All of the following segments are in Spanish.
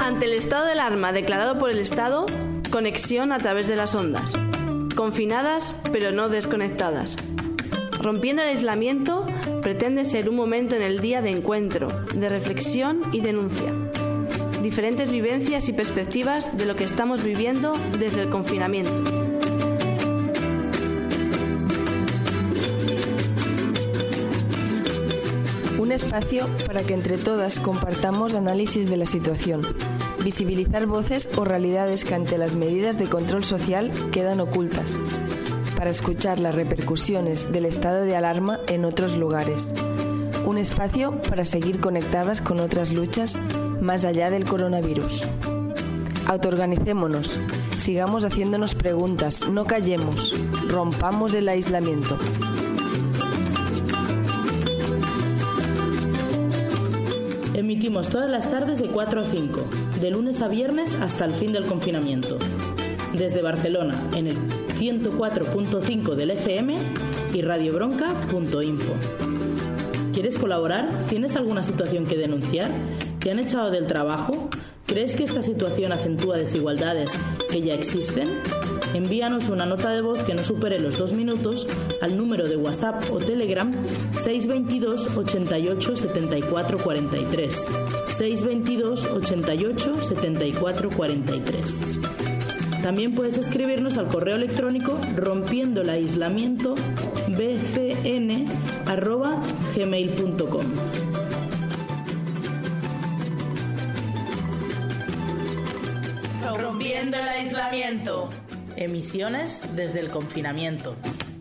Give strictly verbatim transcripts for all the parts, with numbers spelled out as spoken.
Ante el estado de alarma declarado por el Estado, conexión a través de las ondas. Confinadas, pero no desconectadas. Rompiendo el aislamiento pretende ser un momento en el día de encuentro, de reflexión y denuncia. Diferentes vivencias y perspectivas de lo que estamos viviendo desde el confinamiento. Un espacio para que entre todas compartamos análisis de la situación, visibilizar voces o realidades que ante las medidas de control social quedan ocultas, para escuchar las repercusiones del estado de alarma en otros lugares. Un espacio para seguir conectadas con otras luchas más allá del coronavirus. Autoorganicémonos, sigamos haciéndonos preguntas, no callemos, rompamos el aislamiento. Emitimos todas las tardes de cuatro a cinco, de lunes a viernes hasta el fin del confinamiento. Desde Barcelona, en el ciento cuatro punto cinco del F M y radiobronca punto info. ¿Quieres colaborar? ¿Tienes alguna situación que denunciar? ¿Te han echado del trabajo? ¿Crees que esta situación acentúa desigualdades que ya existen? Envíanos una nota de voz que no supere los dos minutos al número de WhatsApp o Telegram seis veintidós ochenta y ocho setenta y cuatro cuarenta y tres. seis veintidós ochenta y ocho setenta y cuatro cuarenta y tres. También puedes escribirnos al correo electrónico rompiendo el aislamiento bcn arroba gmail punto com. Rompiendo el aislamiento. Emisiones desde el confinamiento.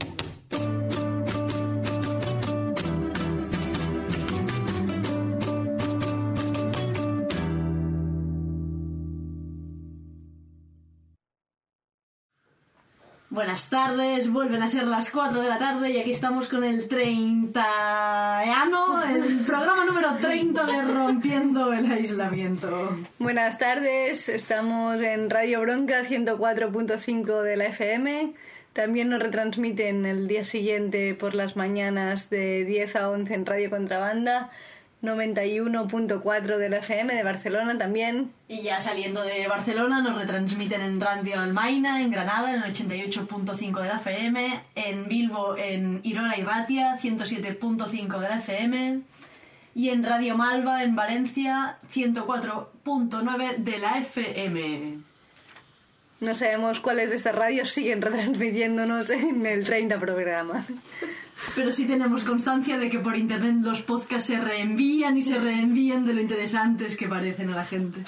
Buenas tardes, vuelven a ser las cuatro de la tarde y aquí estamos con el treintaano, el programa número treinta de Rompiendo el Aislamiento. Buenas tardes, estamos en Radio Bronca ciento cuatro punto cinco de la F M. También nos retransmiten el día siguiente por las mañanas de diez a once en Radio Contrabanda, noventa y uno punto cuatro de la F M de Barcelona también. Y ya saliendo de Barcelona nos retransmiten en Radio Almaina, en Granada, en el ochenta y ocho punto cinco de la F M, en Bilbo, en Irola y Ratia, ciento siete punto cinco de la F M, y en Radio Malva, en Valencia, ciento cuatro punto nueve de la F M. No sabemos cuáles de estas radios siguen retransmitiéndonos en el treinta programa. Pero sí tenemos constancia de que por internet los podcasts se reenvían y se reenvían de lo interesantes que parecen a la gente.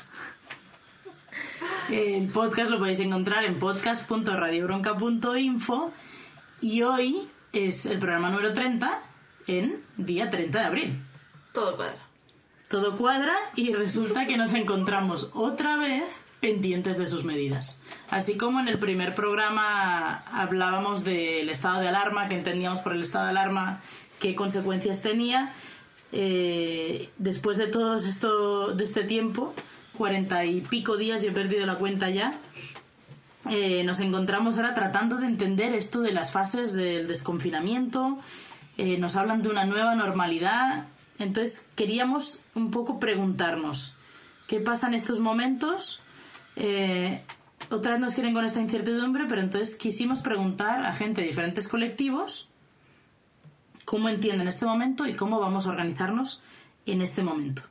El podcast lo podéis encontrar en podcast punto radiobronca punto info y hoy es el programa número treinta en día treinta de abril. Todo cuadra. Todo cuadra y resulta que nos encontramos otra vez pendientes de sus medidas. Así como en el primer programa hablábamos del estado de alarma, que entendíamos por el estado de alarma qué consecuencias tenía, eh, después de todo esto, de este tiempo, cuarenta y pico días, y he perdido la cuenta ya, eh, nos encontramos ahora tratando de entender esto de las fases del desconfinamiento. Eh, nos hablan de una nueva normalidad. Entonces queríamos un poco preguntarnos qué pasa en estos momentos. Eh, otra vez nos quieren con esta incertidumbre, pero entonces quisimos preguntar a gente de diferentes colectivos cómo entienden este momento y cómo vamos a organizarnos en este momento.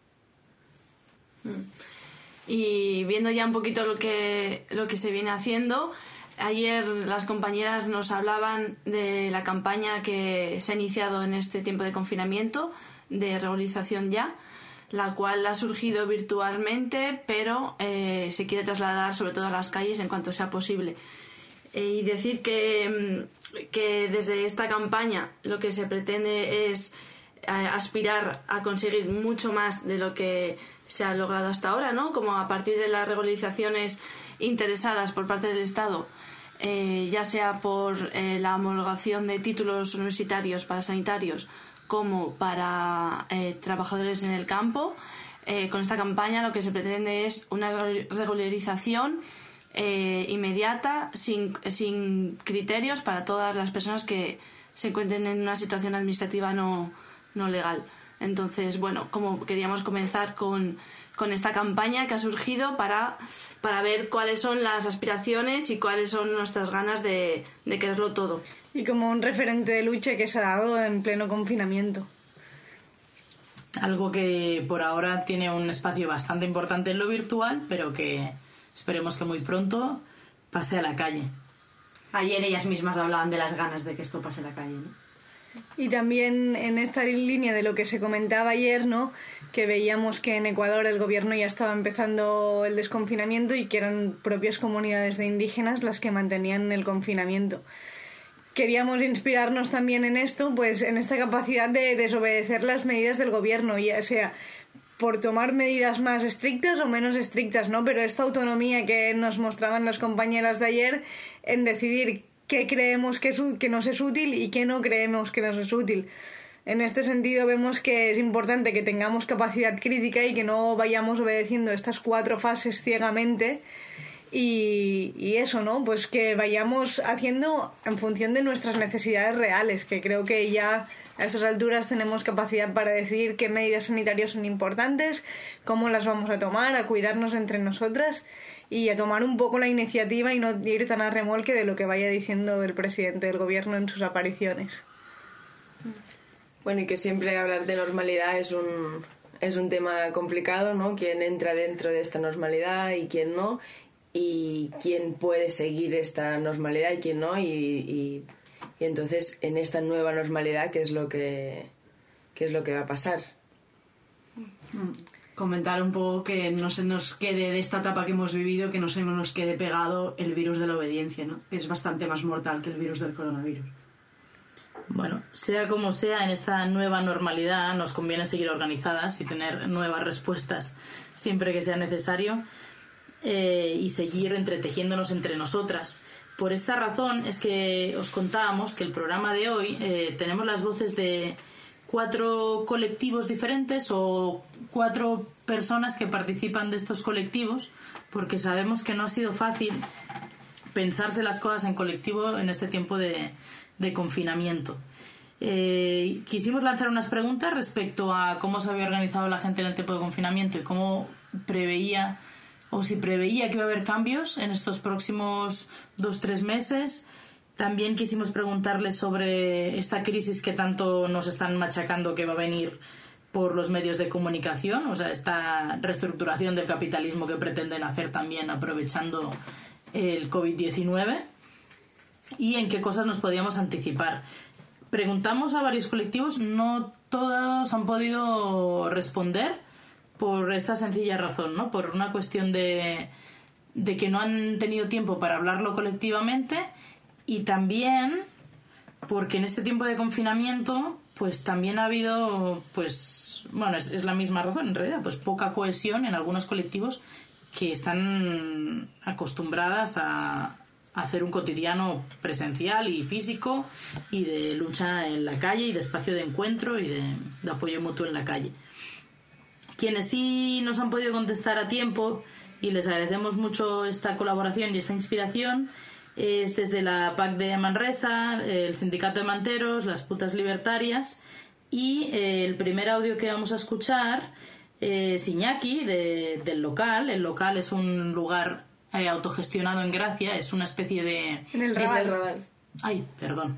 Y viendo ya un poquito lo que, lo que se viene haciendo, ayer las compañeras nos hablaban de la campaña que se ha iniciado en este tiempo de confinamiento, de regularización ya, la cual ha surgido virtualmente, pero eh, se quiere trasladar sobre todo a las calles en cuanto sea posible. Eh, y decir que, que desde esta campaña lo que se pretende es eh, aspirar a conseguir mucho más de lo que se ha logrado hasta ahora, ¿no? Como a partir de las regularizaciones interesadas por parte del Estado, eh, ya sea por eh, la homologación de títulos universitarios para sanitarios como para eh, trabajadores en el campo. Eh, con esta campaña lo que se pretende es una regularización eh, inmediata, sin, sin criterios, para todas las personas que se encuentren en una situación administrativa no, no legal. Entonces, bueno, como queríamos comenzar con, con esta campaña que ha surgido para, para ver cuáles son las aspiraciones y cuáles son nuestras ganas de, de quererlo todo. Y como un referente de lucha que se ha dado en pleno confinamiento. Algo que por ahora tiene un espacio bastante importante en lo virtual, pero que esperemos que muy pronto pase a la calle. Ayer ellas mismas hablaban de las ganas de que esto pase a la calle, ¿no? Y también en esta línea de lo que se comentaba ayer, ¿no? Que veíamos que en Ecuador el gobierno ya estaba empezando el desconfinamiento y que eran propias comunidades de indígenas las que mantenían el confinamiento. Queríamos inspirarnos también en esto, pues en esta capacidad de desobedecer las medidas del gobierno, ya sea por tomar medidas más estrictas o menos estrictas, ¿no? Pero esta autonomía que nos mostraban las compañeras de ayer en decidir qué creemos que, es, que nos es útil y qué no creemos que nos es útil. En este sentido vemos que es importante que tengamos capacidad crítica y que no vayamos obedeciendo estas cuatro fases ciegamente. Y, y eso, ¿no? Pues que vayamos haciendo en función de nuestras necesidades reales, que creo que ya a estas alturas tenemos capacidad para decidir qué medidas sanitarias son importantes, cómo las vamos a tomar, a cuidarnos entre nosotras y a tomar un poco la iniciativa y no ir tan a remolque de lo que vaya diciendo el presidente del gobierno en sus apariciones. Bueno, y que siempre hablar de normalidad es un, es un tema complicado, ¿no? Quién entra dentro de esta normalidad y quién no, y quién puede seguir esta normalidad y quién no, y, y, y entonces en esta nueva normalidad qué es lo que qué es lo que va a pasar. Comentar un poco que no se nos quede de esta etapa que hemos vivido, que no se nos quede pegado el virus de la obediencia, ¿no? Que es bastante más mortal que el virus del coronavirus. Bueno, sea como sea, en esta nueva normalidad nos conviene seguir organizadas y tener nuevas respuestas siempre que sea necesario. Eh, y seguir entretejiéndonos entre nosotras. Por esta razón es que os contábamos que el programa de hoy eh, tenemos las voces de cuatro colectivos diferentes o cuatro personas que participan de estos colectivos, porque sabemos que no ha sido fácil pensarse las cosas en colectivo en este tiempo de, de confinamiento. Eh, quisimos lanzar unas preguntas respecto a cómo se había organizado la gente en el tiempo de confinamiento y cómo preveía o si preveía que iba a haber cambios en estos próximos dos, tres meses. También quisimos preguntarles sobre esta crisis que tanto nos están machacando que va a venir por los medios de comunicación, o sea, esta reestructuración del capitalismo que pretenden hacer también aprovechando el covid diecinueve, y en qué cosas nos podíamos anticipar. Preguntamos a varios colectivos, no todos han podido responder, por esta sencilla razón, ¿no? Por una cuestión de, de que no han tenido tiempo para hablarlo colectivamente, y también porque en este tiempo de confinamiento pues también ha habido, pues bueno, es, es la misma razón en realidad, pues poca cohesión en algunos colectivos que están acostumbradas a, a hacer un cotidiano presencial y físico y de lucha en la calle y de espacio de encuentro y de, de apoyo mutuo en la calle. Quienes sí nos han podido contestar a tiempo, y les agradecemos mucho esta colaboración y esta inspiración, es desde la P A C de Manresa, el Sindicato de Manteros, las Putas Libertarias, y eh, el primer audio que vamos a escuchar es Iñaki de, del local. El local es un lugar eh, autogestionado en Gracia, es una especie de... En el Raval. Raval. Ay, perdón.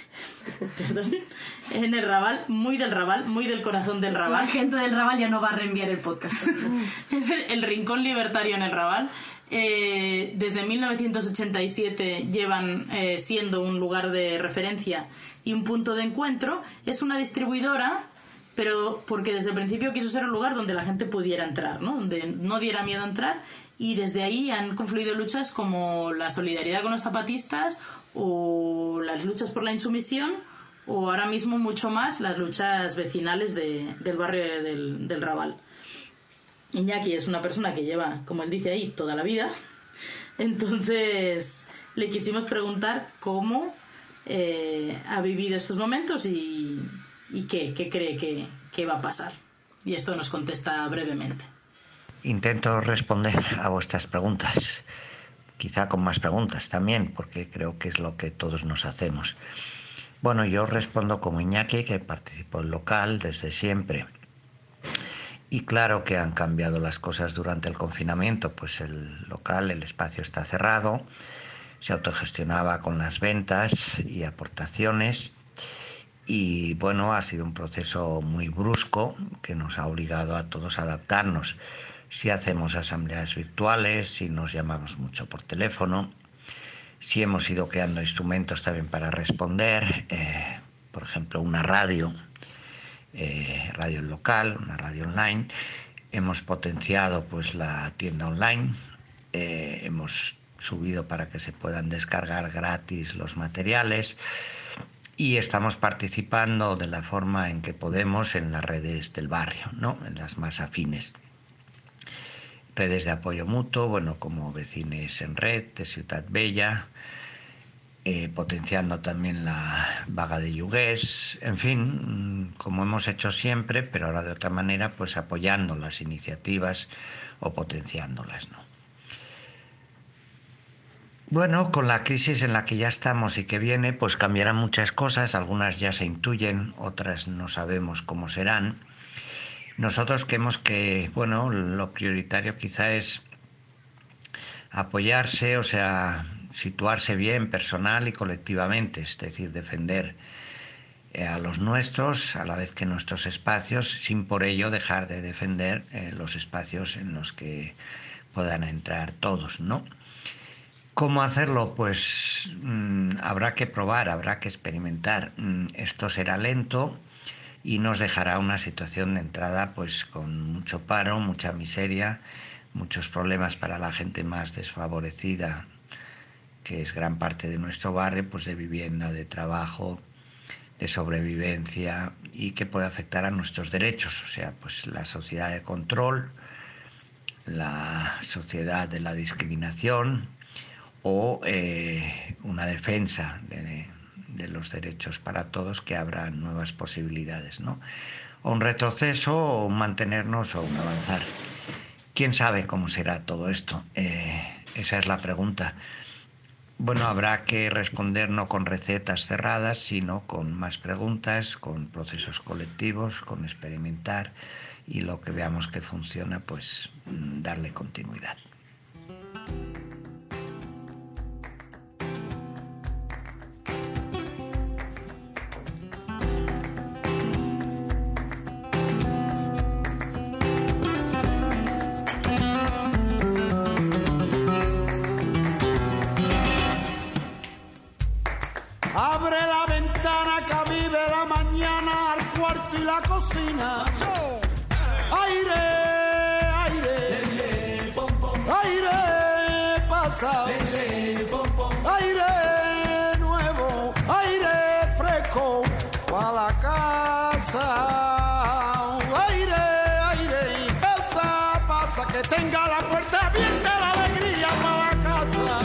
Perdón. En el Raval, muy del Raval, muy del corazón del Raval. La gente del Raval ya no va a reenviar el podcast. Es el, el rincón libertario en el Raval. Eh, desde mil novecientos ochenta y siete llevan eh, siendo un lugar de referencia y un punto de encuentro. Es una distribuidora, pero porque desde el principio quiso ser un lugar donde la gente pudiera entrar, ¿no? Donde no diera miedo entrar, y desde ahí han confluido luchas como la solidaridad con los zapatistas o las luchas por la insumisión, o ahora mismo mucho más las luchas vecinales de, del barrio del, del Raval. Iñaki es una persona que lleva, como él dice ahí, toda la vida. Entonces le quisimos preguntar cómo eh, ha vivido estos momentos y, y qué, qué cree que, que va a pasar. Y esto nos contesta brevemente. Intento responder a vuestras preguntas, quizá con más preguntas también, porque creo que es lo que todos nos hacemos. Bueno, yo respondo como Iñaki, que participó en local desde siempre. Y claro que han cambiado las cosas durante el confinamiento, pues el local, el espacio está cerrado, se autogestionaba con las ventas y aportaciones y bueno, ha sido un proceso muy brusco que nos ha obligado a todos a adaptarnos. Si hacemos asambleas virtuales, si nos llamamos mucho por teléfono, si hemos ido creando instrumentos también para responder, eh, por ejemplo una radio, eh, radio local, una radio online, hemos potenciado pues la tienda online, eh, hemos subido para que se puedan descargar gratis los materiales y estamos participando de la forma en que podemos en las redes del barrio, ¿no? En las más afines. Redes de apoyo mutuo, bueno, como Vecines en Red de Ciutat Bella, eh, potenciando también la vaga de Yugués, en fin, como hemos hecho siempre, pero ahora de otra manera, pues apoyando las iniciativas o potenciándolas, ¿no? Bueno, con la crisis en la que ya estamos y que viene, pues cambiarán muchas cosas, algunas ya se intuyen, otras no sabemos cómo serán. Nosotros creemos que, bueno, lo prioritario quizá es apoyarse, o sea, situarse bien personal y colectivamente, es decir, defender a los nuestros a la vez que nuestros espacios, sin por ello dejar de defender eh, los espacios en los que puedan entrar todos, ¿no? ¿Cómo hacerlo? Pues mmm, habrá que probar, habrá que experimentar. Mm, esto será lento y nos dejará una situación de entrada pues con mucho paro, mucha miseria, muchos problemas para la gente más desfavorecida, que es gran parte de nuestro barrio, pues de vivienda, de trabajo, de sobrevivencia y que puede afectar a nuestros derechos, o sea, pues la sociedad de control, la sociedad de la discriminación o eh, una defensa de, de los derechos para todos, que habrá nuevas posibilidades, ¿no? O un retroceso, o un mantenernos, o un avanzar. ¿Quién sabe cómo será todo esto? Eh, esa es la pregunta. Bueno, habrá que responder no con recetas cerradas, sino con más preguntas, con procesos colectivos, con experimentar y lo que veamos que funciona, pues darle continuidad. Abre la ventana que vive la mañana al cuarto y la cocina. Aire, aire, aire pasa. Aire nuevo, aire fresco para la casa. Aire, aire, esa pasa, que tenga la puerta abierta, la alegría para la casa.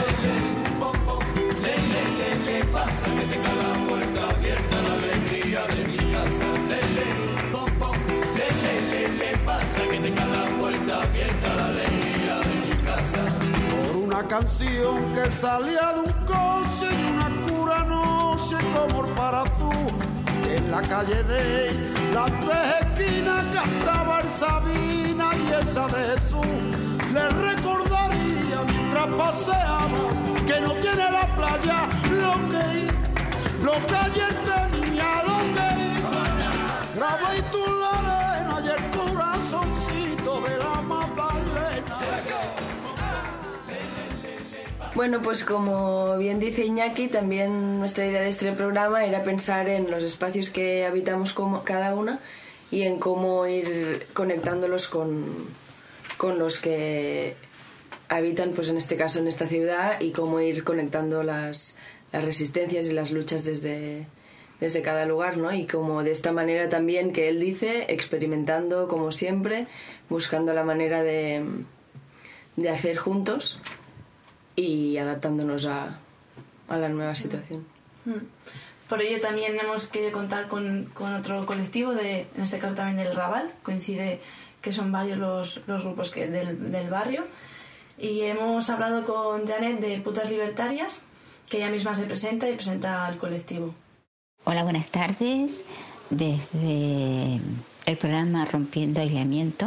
Pasa que tenga la puerta abierta, la alegría de mi casa. Lele, pom, pom, lele, lele, pasa que tenga la puerta abierta, la alegría de mi casa. Por una canción que salía de un coche y una cura no sé cómo para azul. En la calle de las tres esquinas cantaba el Sabina y esa de Jesús. Le recordaría mientras paseamos que no tiene la playa lo que lo que ayer tenía, lo que graba y tú la arena y el corazoncito de la Magdalena. Bueno, pues como bien dice Iñaki, también nuestra idea de este programa era pensar en los espacios que habitamos como cada una y en cómo ir conectándolos con, con los que habitan, pues en este caso en esta ciudad, y cómo ir conectando las, las resistencias y las luchas desde, desde cada lugar, ¿no? Y como de esta manera también que él dice, experimentando como siempre, buscando la manera de, de hacer juntos y adaptándonos a, a la nueva situación. Por ello también hemos querido contar con, con otro colectivo, de, en este caso también del Raval, coincide que son varios los, los grupos que, del, del barrio. Y hemos hablado con Janet de Putas Libertarias, que ella misma se presenta y presenta al colectivo. Hola, buenas tardes. Desde el programa Rompiendo Aislamiento.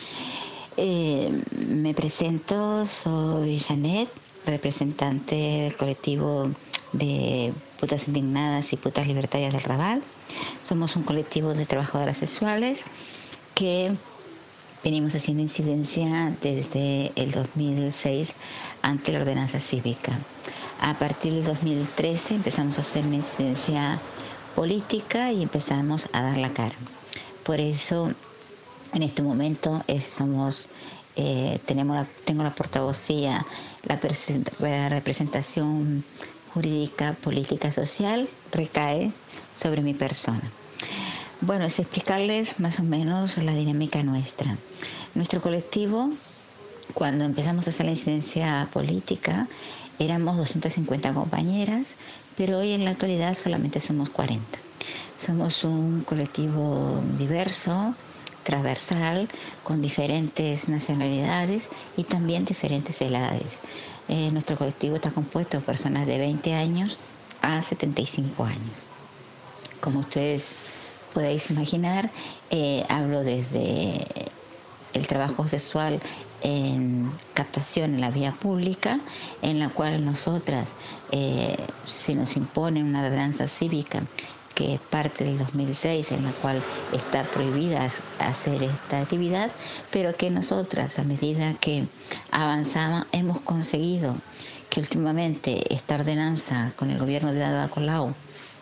Eh, me presento, soy Janet, representante del colectivo de Putas Indignadas y Putas Libertarias del Raval. Somos un colectivo de trabajadoras sexuales que venimos haciendo incidencia desde el dos mil seis ante la ordenanza cívica. A partir del dos mil trece empezamos a hacer una incidencia política y empezamos a dar la cara. Por eso, en este momento eh, somos, eh, tenemos la, tengo la portavocía, la, la representación jurídica, política, social, recae sobre mi persona. Bueno, es explicarles más o menos la dinámica nuestra. Nuestro colectivo, cuando empezamos a hacer la incidencia política, éramos doscientas cincuenta compañeras, pero hoy en la actualidad solamente somos cuarenta. Somos un colectivo diverso, transversal, con diferentes nacionalidades y también diferentes edades. Eh, nuestro colectivo está compuesto por personas de veinte años a setenta y cinco años. Como ustedes podéis imaginar, eh, hablo desde el trabajo sexual en captación en la vía pública, en la cual nosotras, eh, se nos impone una ordenanza cívica que es parte del dos mil seis, en la cual está prohibida hacer esta actividad, pero que nosotras, a medida que avanzamos, hemos conseguido que últimamente esta ordenanza con el gobierno de Ada Colau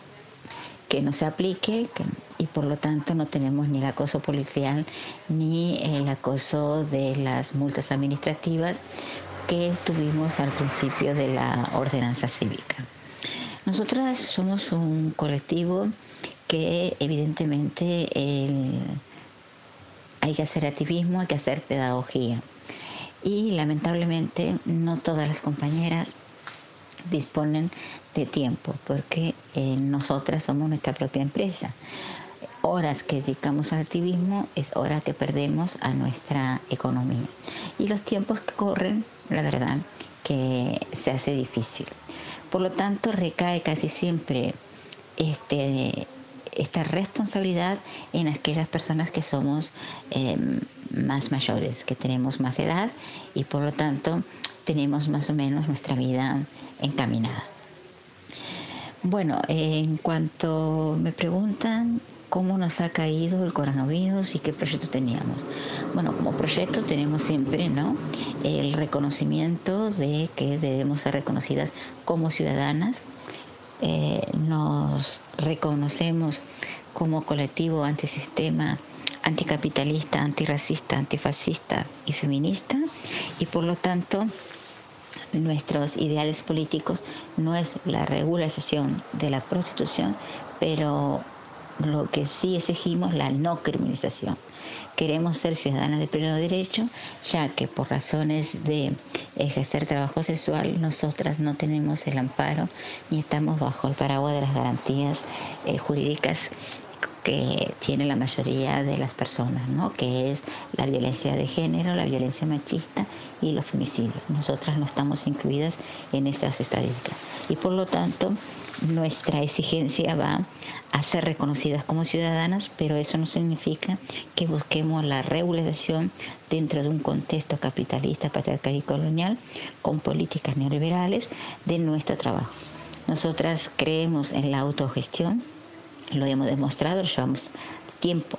que no se aplique, que, y por lo tanto no tenemos ni el acoso policial ni el acoso de las multas administrativas que tuvimos al principio de la ordenanza cívica. Nosotras somos un colectivo que evidentemente el, hay que hacer activismo, hay que hacer pedagogía. Y lamentablemente no todas las compañeras disponen de tiempo, porque eh, nosotras somos nuestra propia empresa. Horas que dedicamos al activismo es hora que perdemos a nuestra economía. Y los tiempos que corren, la verdad, que se hace difícil. Por lo tanto, recae casi siempre este, esta responsabilidad en aquellas personas que somos eh, más mayores, que tenemos más edad y por lo tanto tenemos más o menos nuestra vida encaminada. Bueno, en cuanto me preguntan cómo nos ha caído el coronavirus y qué proyecto teníamos. Bueno, como proyecto tenemos siempre, ¿no?, el reconocimiento de que debemos ser reconocidas como ciudadanas. Eh, nos reconocemos como colectivo antisistema, anticapitalista, antirracista, antifascista y feminista, y por lo tanto nuestros ideales políticos no es la regularización de la prostitución, pero lo que sí exigimos la no criminalización. Queremos ser ciudadanas de pleno derecho, ya que por razones de ejercer trabajo sexual nosotras no tenemos el amparo ni estamos bajo el paraguas de las garantías eh, jurídicas que tiene la mayoría de las personas, ¿no?, que es la violencia de género, la violencia machista y los femicidios. Nosotras no estamos incluidas en estas estadísticas y por lo tanto nuestra exigencia va a ser reconocidas como ciudadanas, pero eso no significa que busquemos la regularización dentro de un contexto capitalista, patriarcal y colonial con políticas neoliberales de nuestro trabajo. Nosotras creemos en la autogestión, lo hemos demostrado, llevamos tiempo,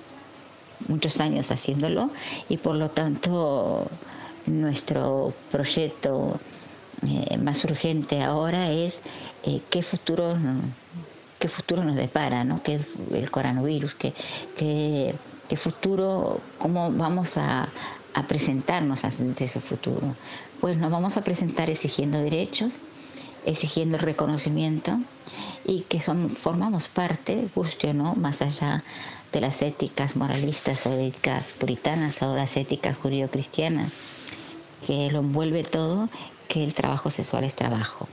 muchos años haciéndolo y por lo tanto nuestro proyecto eh, más urgente ahora es eh, qué futuro qué futuro nos depara, ¿no?, qué es el coronavirus, qué, qué, qué futuro, cómo vamos a, a presentarnos ante ese futuro. Pues nos vamos a presentar exigiendo derechos, exigiendo el reconocimiento y que son, formamos parte, guste o no, más allá de las éticas moralistas o éticas puritanas o las éticas judio-cristianas, que lo envuelve todo, que el trabajo sexual es trabajo.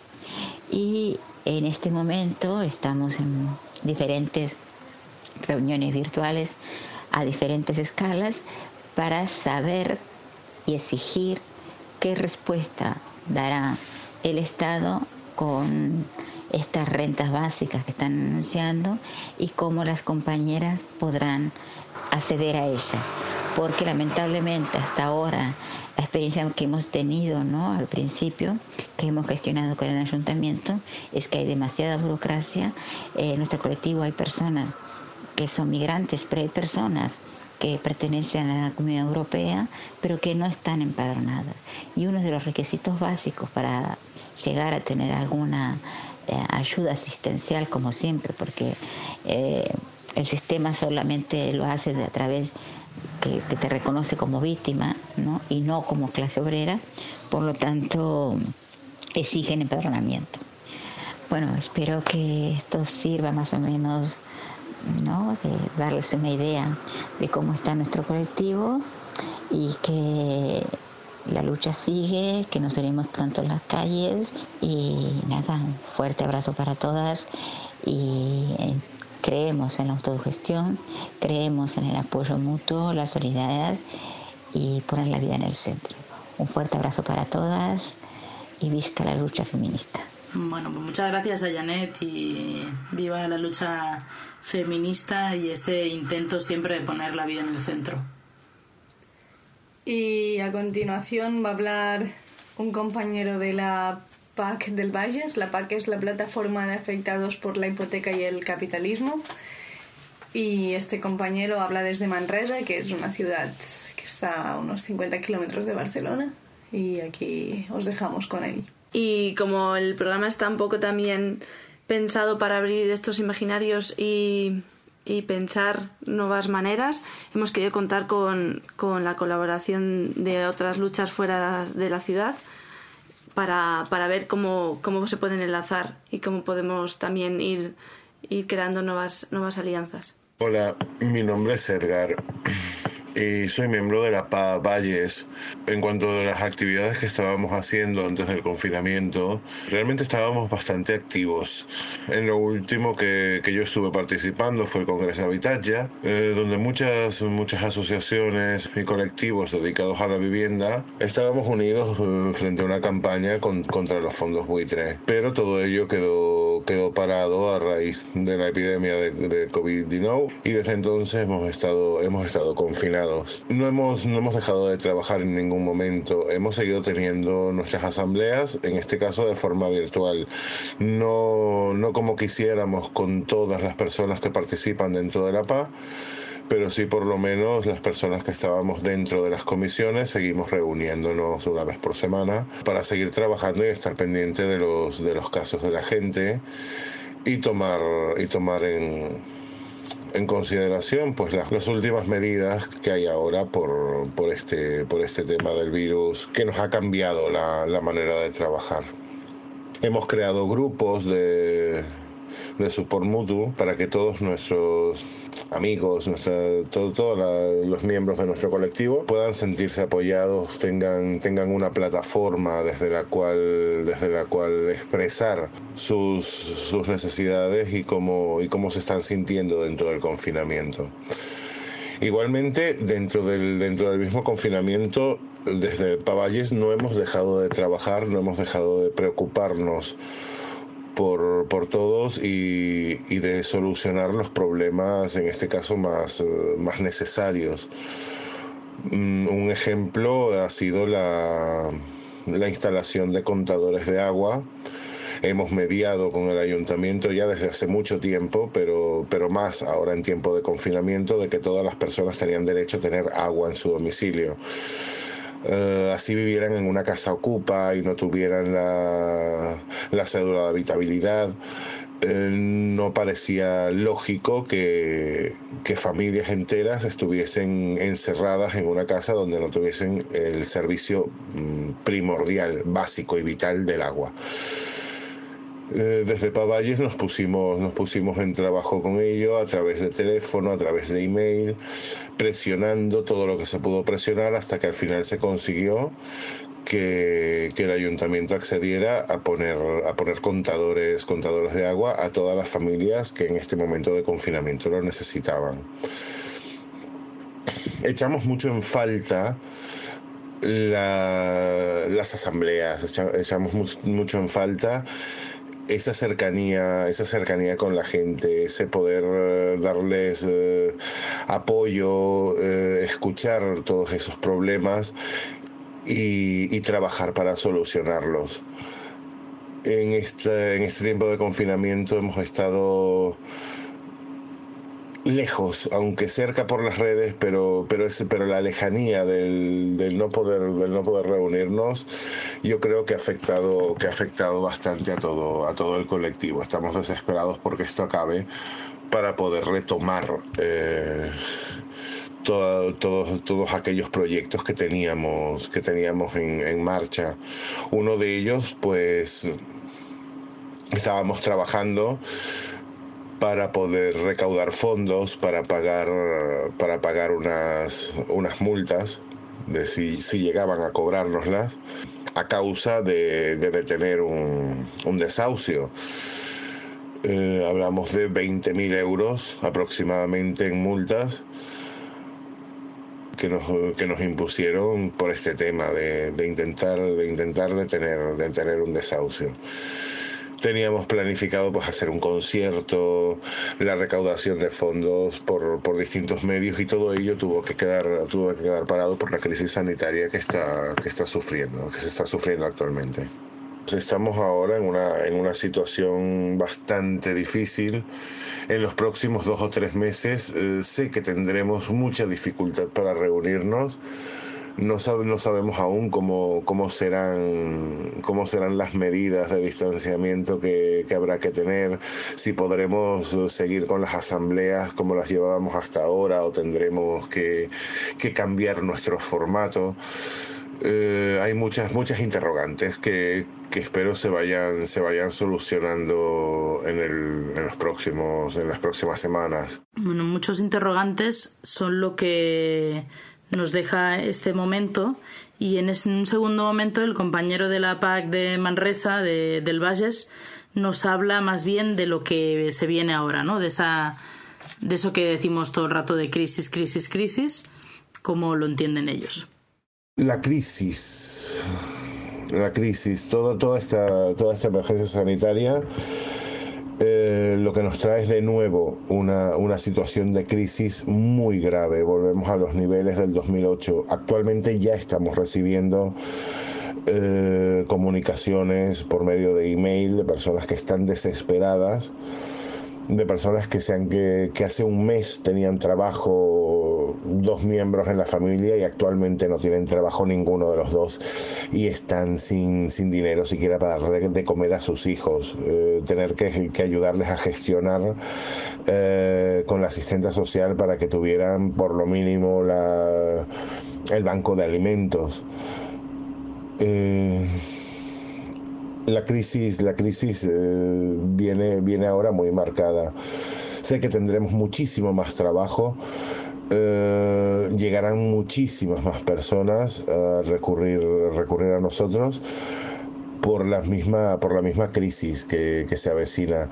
Y en este momento estamos en diferentes reuniones virtuales a diferentes escalas para saber y exigir qué respuesta dará el Estado con estas rentas básicas que están anunciando y cómo las compañeras podrán acceder a ellas. Porque lamentablemente hasta ahora la experiencia que hemos tenido, ¿no?, al principio, que hemos gestionado con el ayuntamiento, es que hay demasiada burocracia. Eh, en nuestro colectivo hay personas que son migrantes, pero hay personas que pertenecen a la Comunidad Europea, pero que no están empadronadas. Y uno de los requisitos básicos para llegar a tener alguna eh, ayuda asistencial, como siempre, porque eh, el sistema solamente lo hace de, a través que, que te reconoce como víctima, ¿no?, y no como clase obrera, por lo tanto exigen empadronamiento. Bueno, espero que esto sirva más o menos, ¿no?, de darles una idea de cómo está nuestro colectivo y que la lucha sigue, que nos veremos pronto en las calles y nada, un fuerte abrazo para todas y eh, creemos en la autogestión, creemos en el apoyo mutuo, la solidaridad y poner la vida en el centro. Un fuerte abrazo para todas y visca la lucha feminista. Bueno, pues muchas gracias a Janet y viva la lucha feminista y ese intento siempre de poner la vida en el centro. Y a continuación va a hablar un compañero de la P A C del Bages. La P A C es la plataforma de afectados por la hipoteca y el capitalismo. Y este compañero habla desde Manresa, que es una ciudad que está a unos cincuenta kilómetros de Barcelona. Y aquí os dejamos con él. Y como el programa está un poco también pensado para abrir estos imaginarios y, y pensar nuevas maneras, hemos querido contar con, con la colaboración de otras luchas fuera de la ciudad para, para ver cómo, cómo se pueden enlazar y cómo podemos también ir, ir creando nuevas, nuevas alianzas. Hola, mi nombre es Edgar y soy miembro de la P A Valles. En cuanto a las actividades que estábamos haciendo antes del confinamiento, realmente estábamos bastante activos. En lo último que, que yo estuve participando fue el Congreso Habitatge, eh, donde muchas, muchas asociaciones y colectivos dedicados a la vivienda estábamos unidos eh, frente a una campaña con, contra los fondos buitre. Pero todo ello quedó, quedó parado a raíz de la epidemia de, de COVID diecinueve y desde entonces hemos estado, hemos estado confinados. No hemos, no hemos dejado de trabajar en ningún momento. Hemos seguido teniendo nuestras asambleas, en este caso de forma virtual. No, no como quisiéramos con todas las personas que participan dentro de la P A, pero sí por lo menos las personas que estábamos dentro de las comisiones seguimos reuniéndonos una vez por semana para seguir trabajando y estar pendiente de los, de los casos de la gente y tomar, y tomar en... en consideración pues las, las últimas medidas que hay ahora por, por, este, por este tema del virus que nos ha cambiado la, la manera de trabajar. Hemos creado grupos de, de support mutuo para que todos nuestros amigos, nuestra, todo, todos la, los miembros de nuestro colectivo puedan sentirse apoyados, tengan, tengan una plataforma desde la cual, desde la cual expresar sus, sus necesidades y cómo, y cómo se están sintiendo dentro del confinamiento. Igualmente, dentro del, dentro del mismo confinamiento, desde P A Valles no hemos dejado de trabajar, no hemos dejado de preocuparnos por, por todos y, y de solucionar los problemas, en este caso, más, más necesarios. Un ejemplo ha sido la, la instalación de contadores de agua. Hemos mediado con el ayuntamiento ya desde hace mucho tiempo, pero, pero más ahora en tiempo de confinamiento, de que todas las personas tenían derecho a tener agua en su domicilio. Uh, así vivieran en una casa ocupa y no tuvieran la, la cédula de habitabilidad. Eh, no parecía lógico que, que familias enteras estuviesen encerradas en una casa donde no tuviesen el servicio mm, primordial, básico y vital del agua. Desde P A Valles nos pusimos, nos pusimos en trabajo con ello a través de teléfono, a través de email, presionando todo lo que se pudo presionar hasta que al final se consiguió que, que el ayuntamiento accediera a poner, a poner contadores, contadores de agua a todas las familias que en este momento de confinamiento lo necesitaban. Echamos mucho en falta La, las asambleas, echamos mucho en falta esa cercanía, esa cercanía con la gente, ese poder eh, darles eh, apoyo, eh, escuchar todos esos problemas y, y trabajar para solucionarlos. En este, en este tiempo de confinamiento hemos estado lejos, aunque cerca por las redes, pero pero ese, pero la lejanía del, del no poder del no poder reunirnos, yo creo que ha afectado que ha afectado bastante a todo a todo el colectivo. Estamos desesperados porque esto acabe para poder retomar eh, todo, todos todos aquellos proyectos que teníamos que teníamos en, en marcha. Uno de ellos, pues, estábamos trabajando para poder recaudar fondos para pagar para pagar unas unas multas de si, si llegaban a cobrárnoslas a causa de, de detener un, un desahucio. Eh, hablamos de veinte mil euros aproximadamente en multas que nos, que nos impusieron por este tema de, de intentar de intentar detener, detener un desahucio. Teníamos planificado pues hacer un concierto, la recaudación de fondos por, por distintos medios, y todo ello tuvo que quedar tuvo que quedar parado por la crisis sanitaria que está que está sufriendo, que se está sufriendo actualmente. Estamos ahora en una en una situación bastante difícil. En los próximos dos o tres meses eh, sé que tendremos mucha dificultad para reunirnos. No, sab- no sabemos aún cómo, cómo, serán, cómo serán las medidas de distanciamiento que, que habrá que tener, si podremos seguir con las asambleas como las llevábamos hasta ahora o tendremos que, que cambiar nuestro formato. Eh, hay muchas muchas interrogantes que, que espero se vayan se vayan solucionando en, el, en los próximos en las próximas semanas. Bueno, muchos interrogantes son lo que nos deja este momento, y en un segundo momento el compañero de la P A C de Manresa, de, del Valles, nos habla más bien de lo que se viene ahora, ¿no? De esa de eso que decimos todo el rato de crisis, crisis, crisis, cómo lo entienden ellos. La crisis, la crisis, todo, toda esta, toda esta emergencia sanitaria, eh, lo que nos trae es de nuevo una, una situación de crisis muy grave. Volvemos a los niveles del dos mil ocho. Actualmente ya estamos recibiendo eh, comunicaciones por medio de email de personas que están desesperadas, de personas que, sean, que, que hace un mes tenían trabajo dos miembros en la familia y actualmente no tienen trabajo ninguno de los dos y están sin, sin dinero siquiera para darle de comer a sus hijos, eh, tener que, que ayudarles a gestionar eh, con la asistente social para que tuvieran por lo mínimo la, el banco de alimentos. Eh, La crisis, la crisis eh, viene, viene ahora muy marcada. Sé que tendremos muchísimo más trabajo, eh, llegarán muchísimas más personas a recurrir, recurrir a nosotros por la misma, por la misma crisis que, que se avecina.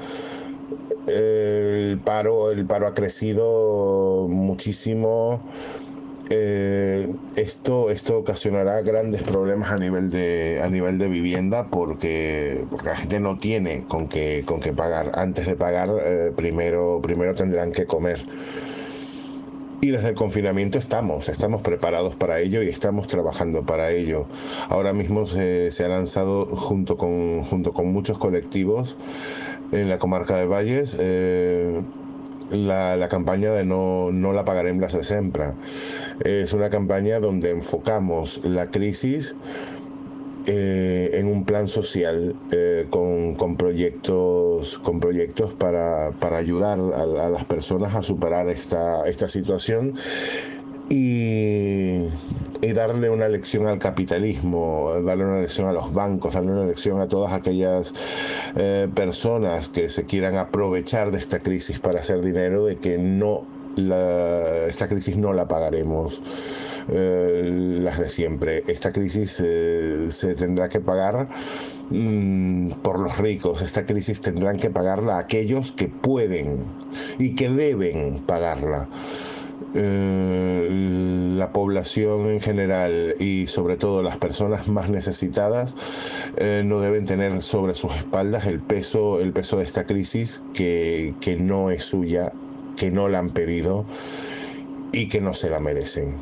El paro, el paro ha crecido muchísimo. Eh, esto, esto ocasionará grandes problemas a nivel de, a nivel de vivienda porque, porque la gente no tiene con qué, con qué pagar. Antes de pagar, eh, primero, primero tendrán que comer. Y desde el confinamiento estamos, estamos preparados para ello y estamos trabajando para ello. Ahora mismo se, se ha lanzado junto con, junto con muchos colectivos en la comarca de Valles, eh, La, la campaña de no, no la pagarem la se sempre. Es una campaña donde enfocamos la crisis eh, en un plan social eh, con, con proyectos, con proyectos para, para ayudar a, a las personas a superar esta, esta situación y, y darle una lección al capitalismo, darle una lección a los bancos, darle una lección a todas aquellas eh, personas que se quieran aprovechar de esta crisis para hacer dinero, de que no la, esta crisis no la pagaremos eh, las de siempre. Esta crisis eh, se tendrá que pagar mmm, por los ricos. Esta crisis tendrán que pagarla aquellos que pueden y que deben pagarla. Eh, la población en general y sobre todo las personas más necesitadas eh, no deben tener sobre sus espaldas el peso, el peso de esta crisis que, que no es suya, que no la han pedido y que no se la merecen.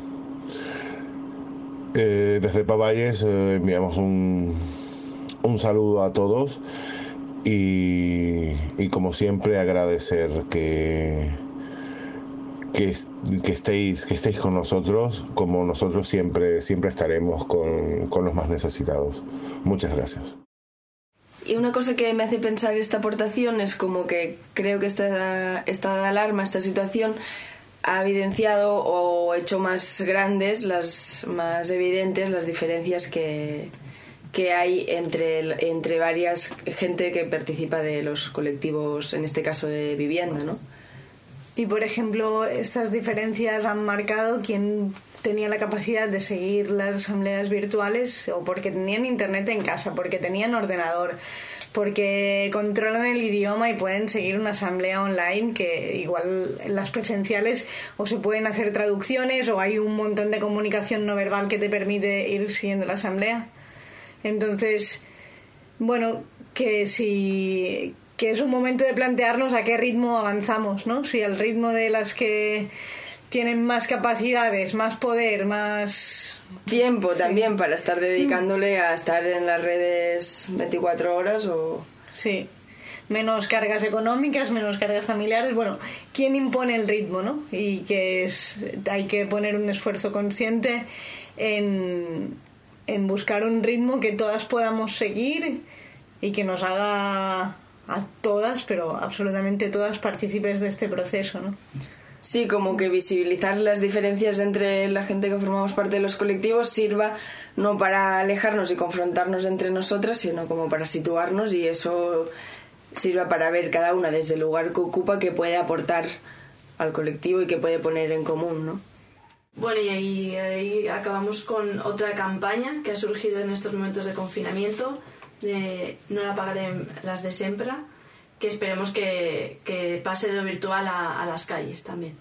Eh, desde Pavalles eh, enviamos un, un saludo a todos y, y como siempre agradecer que, que, que, estéis, que estéis con nosotros, como nosotros siempre, siempre estaremos con, con los más necesitados. Muchas gracias. Y una cosa que me hace pensar esta aportación es como que creo que esta, esta alarma, esta situación ha evidenciado o hecho más grandes, las más evidentes las diferencias que, que hay entre, entre varias gente que participa de los colectivos, en este caso de vivienda, ¿no? Y por ejemplo, estas diferencias han marcado quién tenía la capacidad de seguir las asambleas virtuales o porque tenían internet en casa, porque tenían ordenador, porque controlan el idioma y pueden seguir una asamblea online, que igual en las presenciales o se pueden hacer traducciones o hay un montón de comunicación no verbal que te permite ir siguiendo la asamblea. Entonces, bueno, que si que es un momento de plantearnos a qué ritmo avanzamos, ¿no? Si al ritmo de las que tienen más capacidades, más poder, más tiempo, sí, también para estar dedicándole mm. a estar en las redes veinticuatro horas o... Sí, menos cargas económicas, menos cargas familiares. Bueno, ¿quién impone el ritmo, no? Y que es, hay que poner un esfuerzo consciente en, en buscar un ritmo que todas podamos seguir y que nos haga a todas, pero absolutamente todas, partícipes de este proceso, ¿no? Sí, como que visibilizar las diferencias entre la gente que formamos parte de los colectivos sirva no para alejarnos y confrontarnos entre nosotras, sino como para situarnos, y eso sirva para ver cada una desde el lugar que ocupa que puede aportar al colectivo y que puede poner en común, ¿no? Bueno, y ahí, ahí acabamos con otra campaña que ha surgido en estos momentos de confinamiento, de No la pagarem las de Sempre, que esperemos que, que pase de lo virtual a, a las calles también.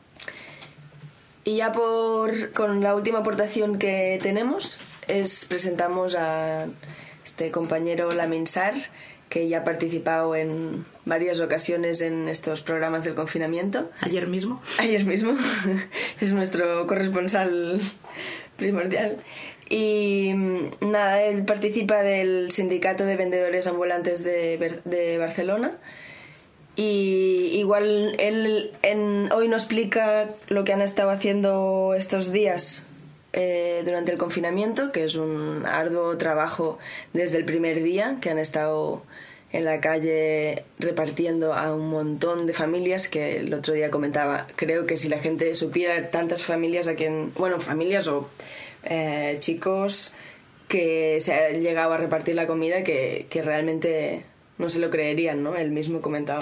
Y ya por con la última aportación que tenemos es presentamos a este compañero Lamin Sarr, que ya ha participado en varias ocasiones en estos programas del confinamiento. Ayer mismo. Ayer mismo. Es nuestro corresponsal primordial. Y nada, él participa del Sindicato de Vendedores Ambulantes de, de Barcelona, y igual él en, hoy nos explica lo que han estado haciendo estos días eh, durante el confinamiento, que es un arduo trabajo desde el primer día, que han estado en la calle repartiendo a un montón de familias, que el otro día comentaba, creo que si la gente supiera tantas familias a quien, bueno, familias o Eh, chicos que se ha llegado a repartir la comida que, que realmente no se lo creerían, ¿no? Él mismo comentaba.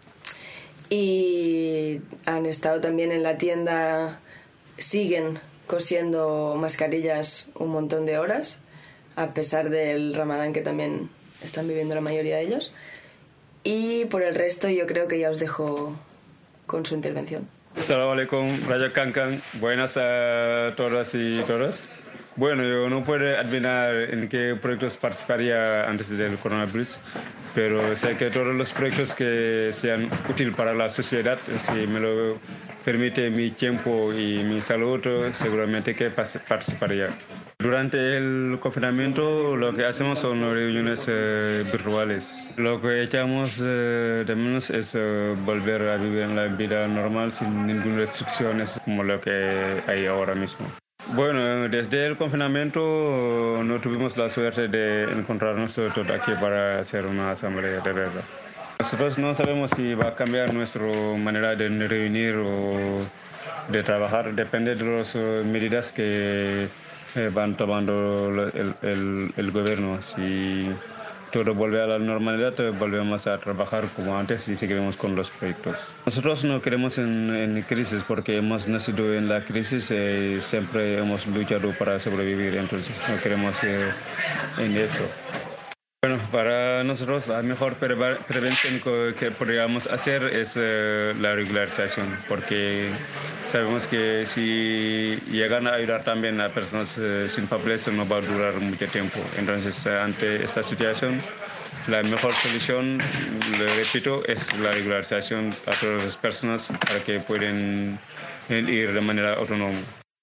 Y han estado también en la tienda, siguen cosiendo mascarillas un montón de horas, a pesar del Ramadán que también están viviendo la mayoría de ellos. Y por el resto yo creo que ya os dejo con su intervención. Assalamualaikum, Radio Kankan. Buenas a todas y todos. Bueno, yo no puedo adivinar en qué proyectos participaría antes del coronavirus, pero sé que todos los proyectos que sean útiles para la sociedad, si me lo permite mi tiempo y mi salud, seguramente que participaría. Durante el confinamiento lo que hacemos son reuniones eh, virtuales. Lo que echamos eh, de menos es eh, volver a vivir en la vida normal sin ninguna restricción como lo que hay ahora mismo. Bueno, desde el confinamiento no tuvimos la suerte de encontrarnos todos aquí para hacer una asamblea de verdad. Nosotros no sabemos si va a cambiar nuestra manera de reunir o de trabajar, depende de las medidas que eh, van tomando el, el, el gobierno. Si todo vuelve a la normalidad, volvemos a trabajar como antes y seguiremos con los proyectos. Nosotros no queremos en, en crisis porque hemos nacido en la crisis y siempre hemos luchado para sobrevivir, entonces no queremos eh, en eso. Bueno, para nosotros la mejor prevención que podríamos hacer es eh, la regularización, porque sabemos que si llegan a ayudar también a personas eh, sin papeles no va a durar mucho tiempo. Entonces, eh, ante esta situación, la mejor solución, le repito, es la regularización a todas las personas para que puedan ir de manera autónoma.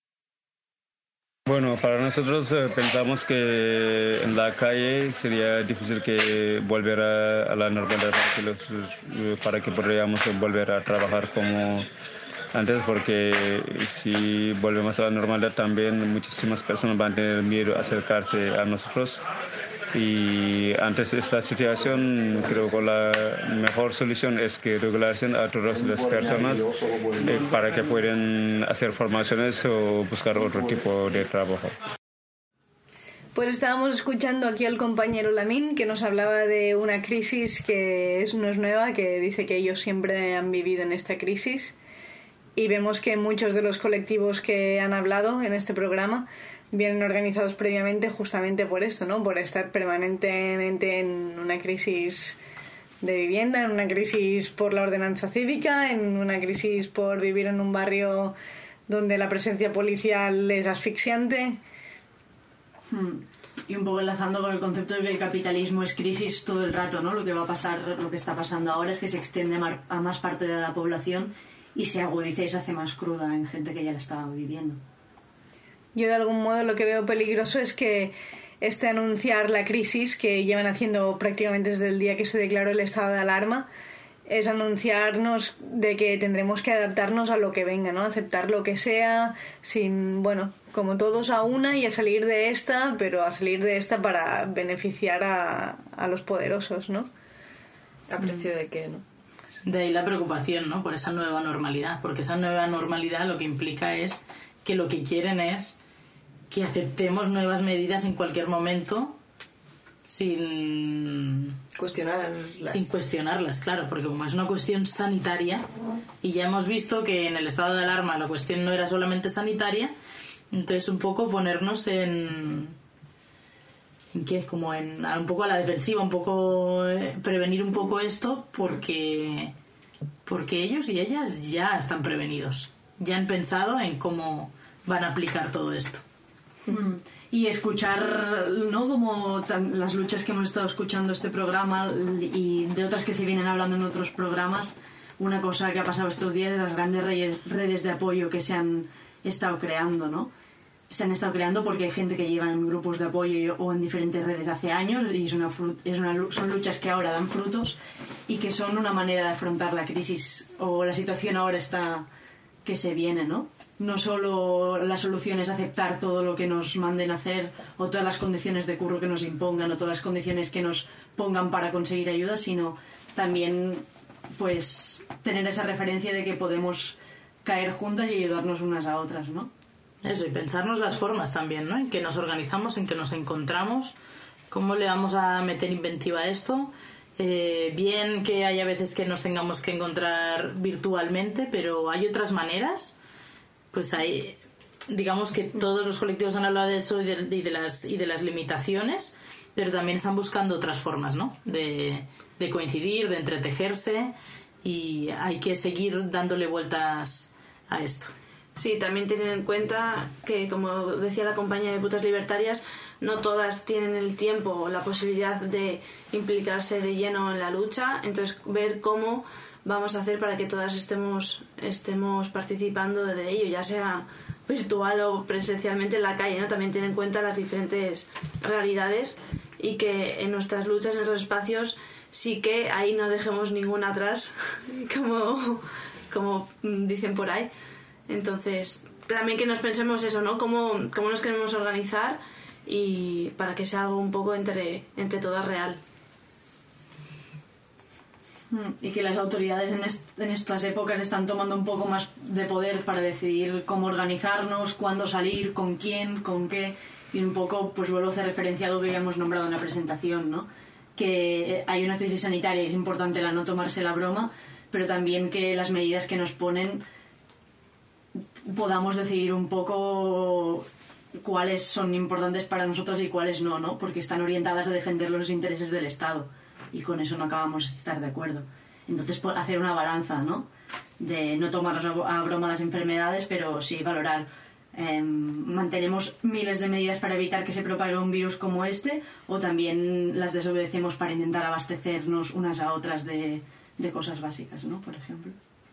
Bueno, para nosotros eh, pensamos que en la calle sería difícil que volver a, a la normalidad para que, los, para que podríamos volver a trabajar como antes, porque si volvemos a la normalidad también muchísimas personas van a tener miedo a acercarse a nosotros. Y antes de esta situación, creo que la mejor solución es que regularicen a todas las personas eh, para que puedan hacer formaciones o buscar otro tipo de trabajo. Pues estábamos escuchando aquí al compañero Lamín, que nos hablaba de una crisis que es, no es nueva, que dice que ellos siempre han vivido en esta crisis. Y vemos que muchos de los colectivos que han hablado en este programa vienen organizados previamente justamente por esto, ¿no? Por estar permanentemente en una crisis de vivienda, en una crisis por la ordenanza cívica, en una crisis por vivir en un barrio donde la presencia policial es asfixiante. Hmm. Y un poco enlazando con el concepto de que el capitalismo es crisis todo el rato, ¿no? Lo que va a pasar, lo que está pasando ahora es que se extiende a más parte de la población y se agudiza y se hace más cruda en gente que ya la estaba viviendo. Yo de algún modo lo que veo peligroso es que este anunciar la crisis que llevan haciendo prácticamente desde el día que se declaró el estado de alarma es anunciarnos de que tendremos que adaptarnos a lo que venga, ¿no? Aceptar lo que sea, sin, bueno, como todos a una y a salir de esta, pero a salir de esta para beneficiar a, a los poderosos, ¿no? ¿A precio de qué, no? De ahí la preocupación, ¿no? Por esa nueva normalidad, porque esa nueva normalidad lo que implica es que lo que quieren es que aceptemos nuevas medidas en cualquier momento sin cuestionarlas. Sin cuestionarlas, claro, porque como es una cuestión sanitaria y ya hemos visto que en el estado de alarma la cuestión no era solamente sanitaria, entonces un poco ponernos en... ¿En qué? Como en un poco a la defensiva, un poco eh, prevenir un poco esto porque, porque ellos y ellas ya están prevenidos, ya han pensado en cómo van a aplicar todo esto. Mm. Y escuchar, ¿no? Como tan, las luchas que hemos estado escuchando este programa y de otras que se vienen hablando en otros programas, una cosa que ha pasado estos días es las grandes redes, redes de apoyo que se han estado creando, ¿no? Se han estado creando porque hay gente que lleva en grupos de apoyo o en diferentes redes hace años y es una, es una, son luchas que ahora dan frutos y que son una manera de afrontar la crisis o la situación ahora está que se viene, ¿no? No solo la solución es aceptar todo lo que nos manden a hacer o todas las condiciones de curro que nos impongan o todas las condiciones que nos pongan para conseguir ayuda, sino también pues tener esa referencia de que podemos caer juntas y ayudarnos unas a otras, ¿no? Eso, y pensarnos las formas también, ¿no? En que nos organizamos, en que nos encontramos, cómo le vamos a meter inventiva a esto. Eh, bien que haya veces que nos tengamos que encontrar virtualmente, pero hay otras maneras. Pues hay, digamos que todos los colectivos han hablado de eso y de, y de, las, y de las limitaciones, pero también están buscando otras formas, ¿no? De, de coincidir, de entretejerse, y hay que seguir dándole vueltas a esto. Sí, también teniendo en cuenta que, como decía la compañía de Putas Libertarias, no todas tienen el tiempo o la posibilidad de implicarse de lleno en la lucha, entonces ver cómo vamos a hacer para que todas estemos estemos participando de ello, ya sea virtual o presencialmente en la calle, ¿no? También tener en cuenta las diferentes realidades y que en nuestras luchas, en nuestros espacios, sí que ahí no dejemos ninguna atrás, como, como dicen por ahí. Entonces, también que nos pensemos eso, ¿no? Cómo, cómo nos queremos organizar y para que sea algo un poco entre, entre todas real. Y que las autoridades en, est- en estas épocas están tomando un poco más de poder para decidir cómo organizarnos, cuándo salir, con quién, con qué. Y un poco, pues vuelvo a hacer referencia a algo que ya hemos nombrado en la presentación, ¿no? Que hay una crisis sanitaria y es importante la no tomarse la broma, pero también que las medidas que nos ponen podamos decidir un poco cuáles son importantes para nosotras y cuáles no, ¿no? Porque están orientadas a defender los intereses del Estado y con eso no acabamos de estar de acuerdo. Entonces, hacer una balanza, ¿no? de no tomar a broma las enfermedades, pero sí valorar. Eh, mantenemos miles de medidas para evitar que se propague un virus como este, o también las desobedecemos para intentar abastecernos unas a otras de, de cosas básicas, ¿no? Por ejemplo.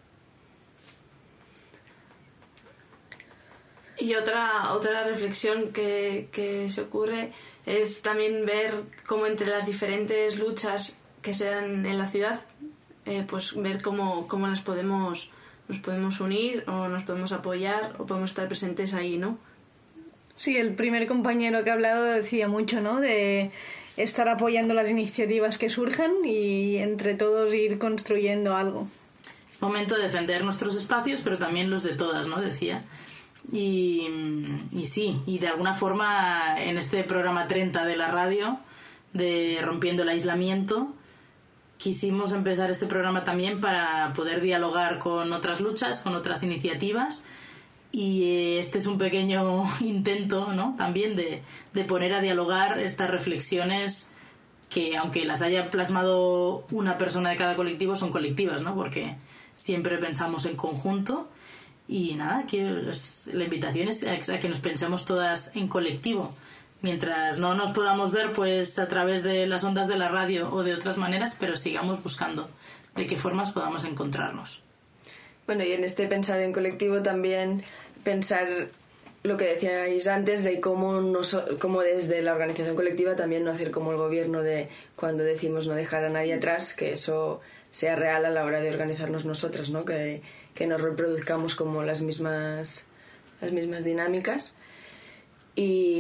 Y otra, otra reflexión que, que se ocurre es también ver cómo entre las diferentes luchas que se dan en la ciudad, eh, pues ver cómo, cómo las podemos, nos podemos unir o nos podemos apoyar o podemos estar presentes ahí, ¿no? Sí, el primer compañero que ha hablado decía mucho, ¿no? De estar apoyando las iniciativas que surjan y entre todos ir construyendo algo. Es momento de defender nuestros espacios, pero también los de todas, ¿no? Decía. Y, y sí, y de alguna forma en este programa treinta de la radio de Rompiendo el Aislamiento quisimos empezar este programa también para poder dialogar con otras luchas, con otras iniciativas, y este es un pequeño intento, ¿no? También de, de poner a dialogar estas reflexiones que, aunque las haya plasmado una persona de cada colectivo, son colectivas, ¿no? Porque siempre pensamos en conjunto. Y nada, que la invitación es a que nos pensemos todas en colectivo. Mientras no nos podamos ver pues a través de las ondas de la radio o de otras maneras, pero sigamos buscando de qué formas podamos encontrarnos. Bueno, y en este pensar en colectivo también pensar lo que decíais antes de cómo, nos, cómo desde la organización colectiva también no hacer como el gobierno de cuando decimos no dejar a nadie atrás, que eso sea real a la hora de organizarnos nosotras, ¿no? Que que nos reproduzcamos como las mismas las mismas dinámicas. Y,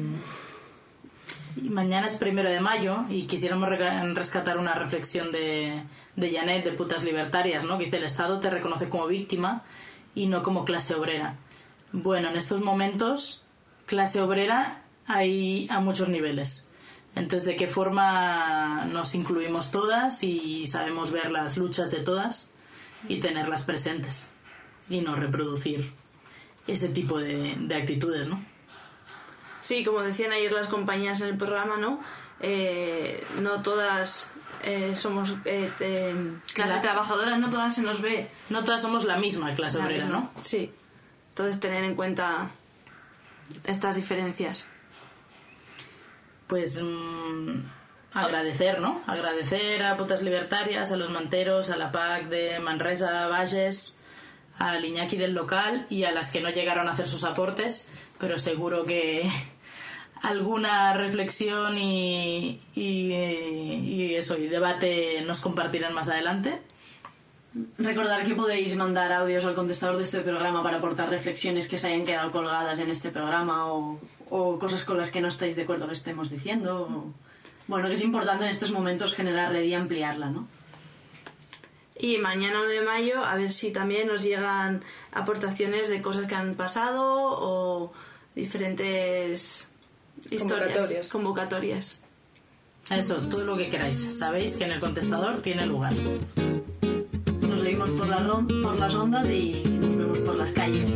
y mañana es primero de mayo y quisiéramos rescatar una reflexión de, de Janet, de Putas Libertarias, ¿no? Que dice: el Estado te reconoce como víctima y no como clase obrera. Bueno, en estos momentos clase obrera hay a muchos niveles. Entonces, ¿de qué forma nos incluimos todas y sabemos ver las luchas de todas y tenerlas presentes y no reproducir ese tipo de, de actitudes, ¿no? Sí, como decían ayer las compañías en el programa, ¿no? Eh, no todas eh, somos eh, eh, clase la, trabajadora, no todas se nos ve. No todas somos la misma clase la obrera, misma, ¿no? Sí. Entonces, tener en cuenta estas diferencias. Pues mmm, agradecer, ¿no? Agradecer a Putas Libertarias, a los manteros, a la P A C de Manresa, Valles, al Iñaki del local y a las que no llegaron a hacer sus aportes, pero seguro que alguna reflexión y, y, y eso, y debate nos compartirán más adelante. Recordar que podéis mandar audios al contestador de este programa para aportar reflexiones que se hayan quedado colgadas en este programa o, o cosas con las que no estáis de acuerdo que estemos diciendo. O, bueno, que es importante en estos momentos generar red y ampliarla, ¿no? Y mañana nueve de mayo a ver si también nos llegan aportaciones de cosas que han pasado o diferentes historias, convocatorias. convocatorias. Eso, todo lo que queráis. Sabéis que en el contestador tiene lugar. Nos leímos por, la ron- por las ondas y nos vemos por las calles.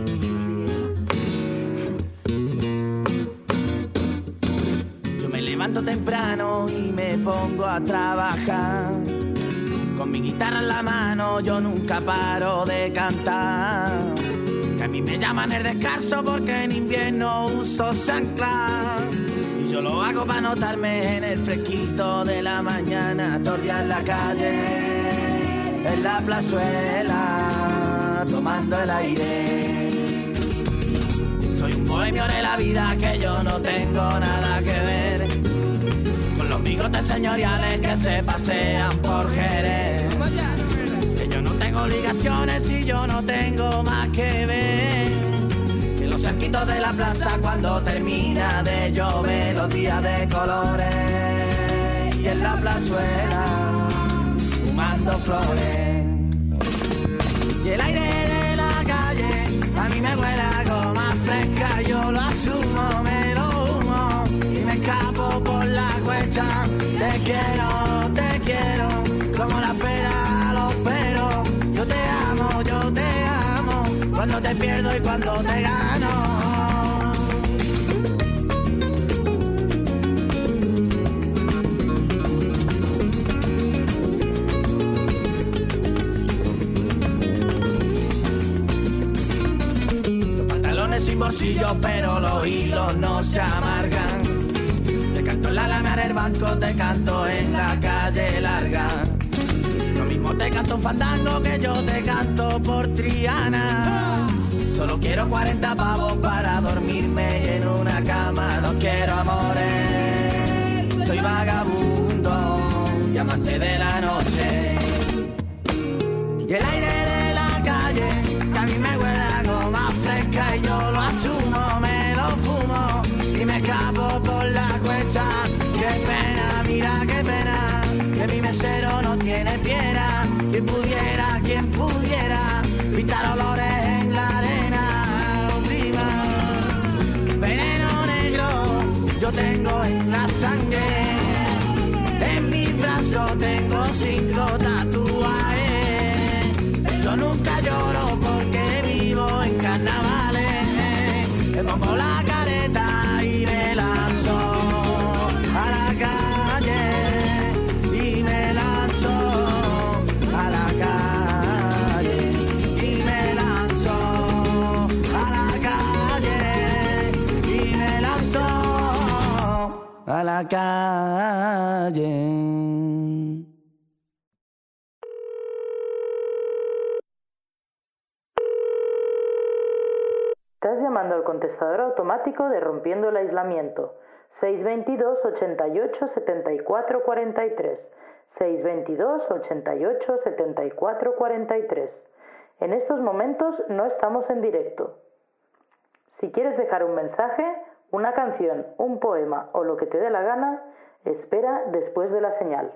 Yo me levanto temprano y me pongo a trabajar. Con mi guitarra en la mano yo nunca paro de cantar. Que a mí me llaman el descanso porque en invierno uso chancla. Y yo lo hago para notarme en el fresquito de la mañana. Torrear la calle, en la plazuela, tomando el aire. Soy un bohemio de la vida que yo no tengo nada que ver con los bigotes señoriales que se pasean por Jerez. Que yo no tengo obligaciones y yo no tengo más que ver que los cerquitos de la plaza cuando termina de llover, los días de colores y en la plazuela fumando flores. Y el aire de la calle a mí me huele algo más fresca, yo lo asumo, me lo humo y me escapo por la cuesta. Te quiero, te quiero, como la espera los peros. Yo te amo, yo te amo, cuando te pierdo y cuando te gano. pero los hilos no se amargan. Te canto en la alameda del banco, te canto en la calle larga. Lo mismo te canto un fandango que yo te canto por Triana. Solo quiero cuarenta pavos para dormirme en una cama. No quiero amores, soy vagabundo y amante de la noche. Y el aire de la calle, que a mí me huele a goma fresca y yo lo asumo, me lo fumo y me escapo por la cuesta. Qué pena, mira qué pena, que mi mesero no tiene piedra. Quien pudiera, quien pudiera, pintar olores en la arena, oh, prima. Veneno negro yo tengo en la sangre, en mi brazo tengo cinco tatuajes. Yo nunca lloro porque vivo en carnavales. Me pongo la careta y me lanzo a la calle. Y me lanzo a la calle. Y me lanzo a la calle. Y me lanzo a la calle. Estás llamando al contestador automático de Rompiendo el Aislamiento. seis dos dos, ochenta y ocho, setenta y cuatro cuarenta y tres. seis dos dos, ochenta y ocho, setenta y cuatro cuarenta y tres. En estos momentos no estamos en directo. Si quieres dejar un mensaje, una canción, un poema o lo que te dé la gana, espera después de la señal.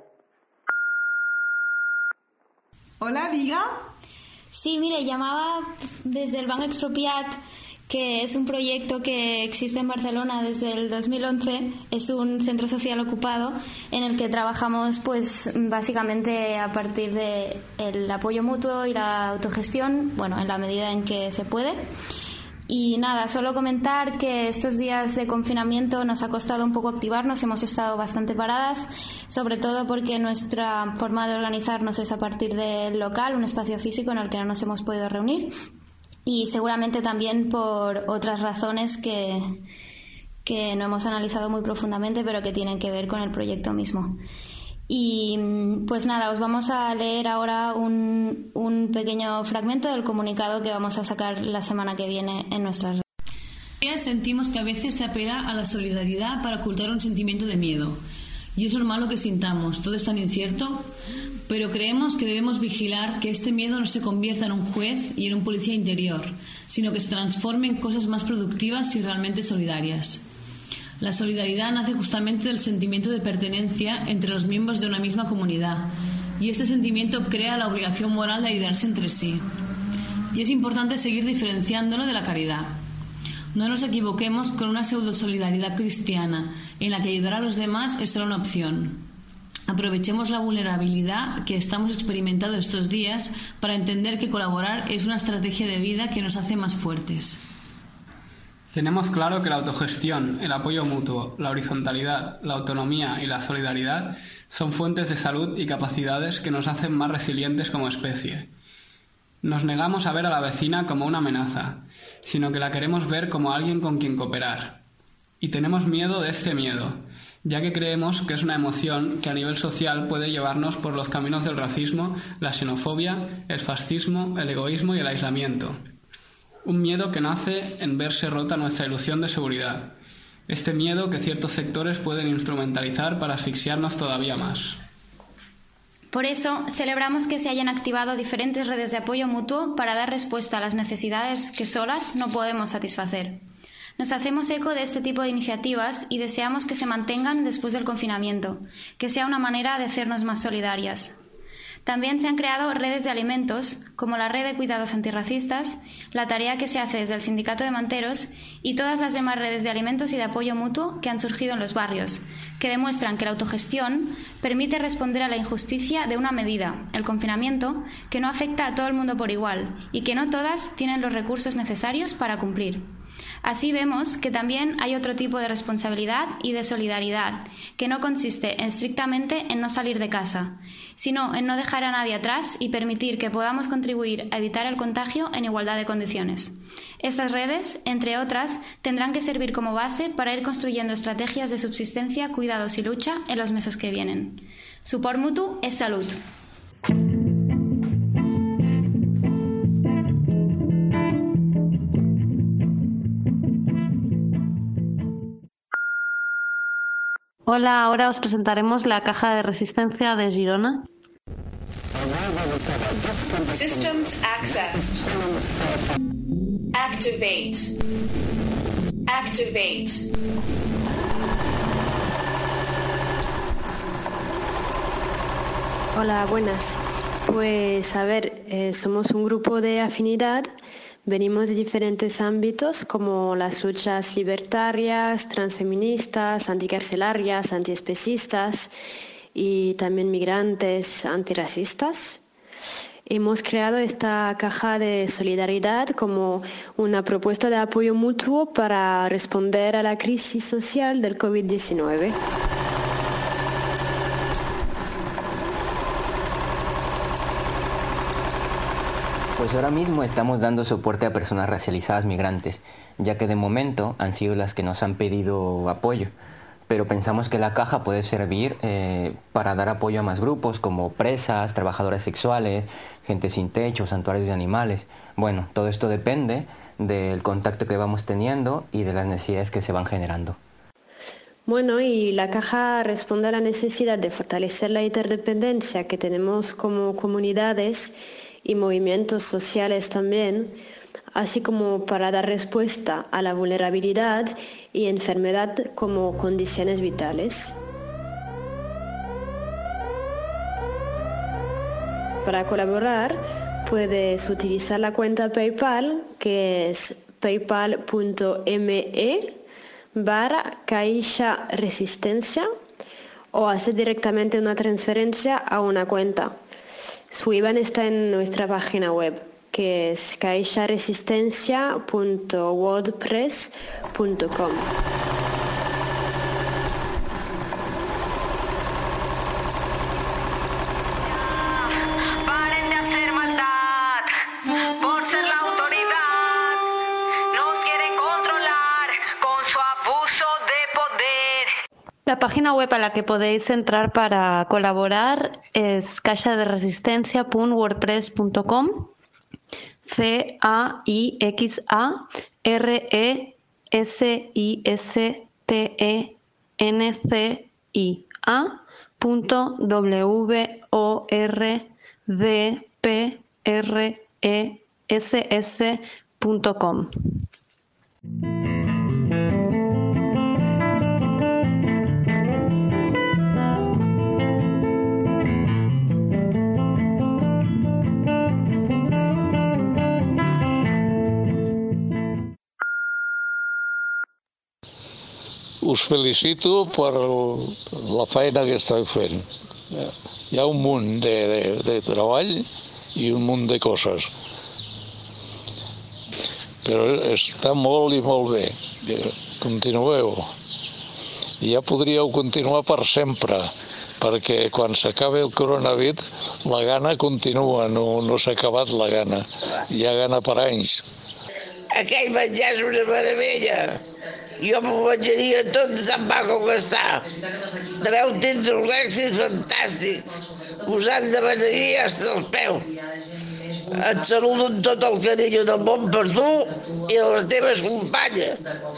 Hola, diga. Sí, mire, llamaba desde el Banc Expropiat, que es un proyecto que existe en Barcelona desde el dos mil once. Es un centro social ocupado en el que trabajamos pues básicamente a partir de el apoyo mutuo y la autogestión, bueno, en la medida en que se puede. Y nada, solo comentar que estos días de confinamiento nos ha costado un poco activarnos, hemos estado bastante paradas, sobre todo porque nuestra forma de organizarnos es a partir del local, un espacio físico en el que no nos hemos podido reunir, y seguramente también por otras razones que, que no hemos analizado muy profundamente, pero que tienen que ver con el proyecto mismo. Y pues nada, os vamos a leer ahora un, un pequeño fragmento del comunicado que vamos a sacar la semana que viene en nuestras redes. Sentimos que a veces se apela a la solidaridad para ocultar un sentimiento de miedo. Y es normal lo que sintamos, todo es tan incierto, pero creemos que debemos vigilar que este miedo no se convierta en un juez y en un policía interior, sino que se transforme en cosas más productivas y realmente solidarias. La solidaridad nace justamente del sentimiento de pertenencia entre los miembros de una misma comunidad, y este sentimiento crea la obligación moral de ayudarse entre sí. Y es importante seguir diferenciándolo de la caridad. No nos equivoquemos con una pseudo-solidaridad cristiana, en la que ayudar a los demás es solo una opción. Aprovechemos la vulnerabilidad que estamos experimentando estos días para entender que colaborar es una estrategia de vida que nos hace más fuertes. Tenemos claro que la autogestión, el apoyo mutuo, la horizontalidad, la autonomía y la solidaridad son fuentes de salud y capacidades que nos hacen más resilientes como especie. Nos negamos a ver a la vecina como una amenaza, sino que la queremos ver como alguien con quien cooperar. Y tenemos miedo de este miedo, ya que creemos que es una emoción que a nivel social puede llevarnos por los caminos del racismo, la xenofobia, el fascismo, el egoísmo y el aislamiento. Un miedo que nace en verse rota nuestra ilusión de seguridad. Este miedo que ciertos sectores pueden instrumentalizar para asfixiarnos todavía más. Por eso, celebramos que se hayan activado diferentes redes de apoyo mutuo para dar respuesta a las necesidades que solas no podemos satisfacer. Nos hacemos eco de este tipo de iniciativas y deseamos que se mantengan después del confinamiento, que sea una manera de hacernos más solidarias. También se han creado redes de alimentos, como la Red de Cuidados Antirracistas, la tarea que se hace desde el Sindicato de Manteros y todas las demás redes de alimentos y de apoyo mutuo que han surgido en los barrios, que demuestran que la autogestión permite responder a la injusticia de una medida, el confinamiento, que no afecta a todo el mundo por igual y que no todas tienen los recursos necesarios para cumplir. Así vemos que también hay otro tipo de responsabilidad y de solidaridad, que no consiste estrictamente en no salir de casa, sino en no dejar a nadie atrás y permitir que podamos contribuir a evitar el contagio en igualdad de condiciones. Estas redes, entre otras, tendrán que servir como base para ir construyendo estrategias de subsistencia, cuidados y lucha en los meses que vienen. Suport mutu es salud. Hola, ahora os presentaremos la caja de resistencia de Girona. Systems accessed. Activate. Activate. Hola, buenas. Pues a ver, eh, somos un grupo de afinidad. Venimos de diferentes ámbitos como las luchas libertarias, transfeministas, anticarcelarias, antiespecistas y también migrantes, antirracistas. Hemos creado esta caja de solidaridad como una propuesta de apoyo mutuo para responder a la crisis social del COVID diecinueve. Pues ahora mismo estamos dando soporte a personas racializadas migrantes, ya que de momento han sido las que nos han pedido apoyo. Pero pensamos que la caja puede servir eh, para dar apoyo a más grupos como presas, trabajadoras sexuales, gente sin techo, santuarios de animales. Bueno, todo esto depende del contacto que vamos teniendo y de las necesidades que se van generando. Bueno, y la caja responde a la necesidad de fortalecer la interdependencia que tenemos como comunidades y movimientos sociales también, así como para dar respuesta a la vulnerabilidad y enfermedad como condiciones vitales. Para colaborar, puedes utilizar la cuenta PayPal, que es paypal.me barra Caixa Resistencia, o hacer directamente una transferencia a una cuenta. Su I B A N está en nuestra página web, que es caixaresistencia punto wordpress punto com. Paren de hacer maldad por ser la autoridad. Nos quieren controlar con su abuso de poder. La página web a la que podéis entrar para colaborar es caixaresistencia punto wordpress punto com. C A I X A R E S I S T E N C I A punto W O R D P R E S S punto com. Us felicito per la feina que esteu fent. Hi ha un munt de, de, de treball i un munt de coses. Però està molt i molt bé. Continueu. I ja podríeu continuar per sempre, perquè quan s'acabi el coronavirus la gana continua, no, no s'ha acabat la gana. Hi ha gana per anys. Aquell menjar és una meravella. Jo m'ho menjaria tot de tan maco que està. Deveu tindre un èxit fantàstic. Us han de beneir fins als peus. Et saludo amb tot el carinyo del món per tu i les teves companyes.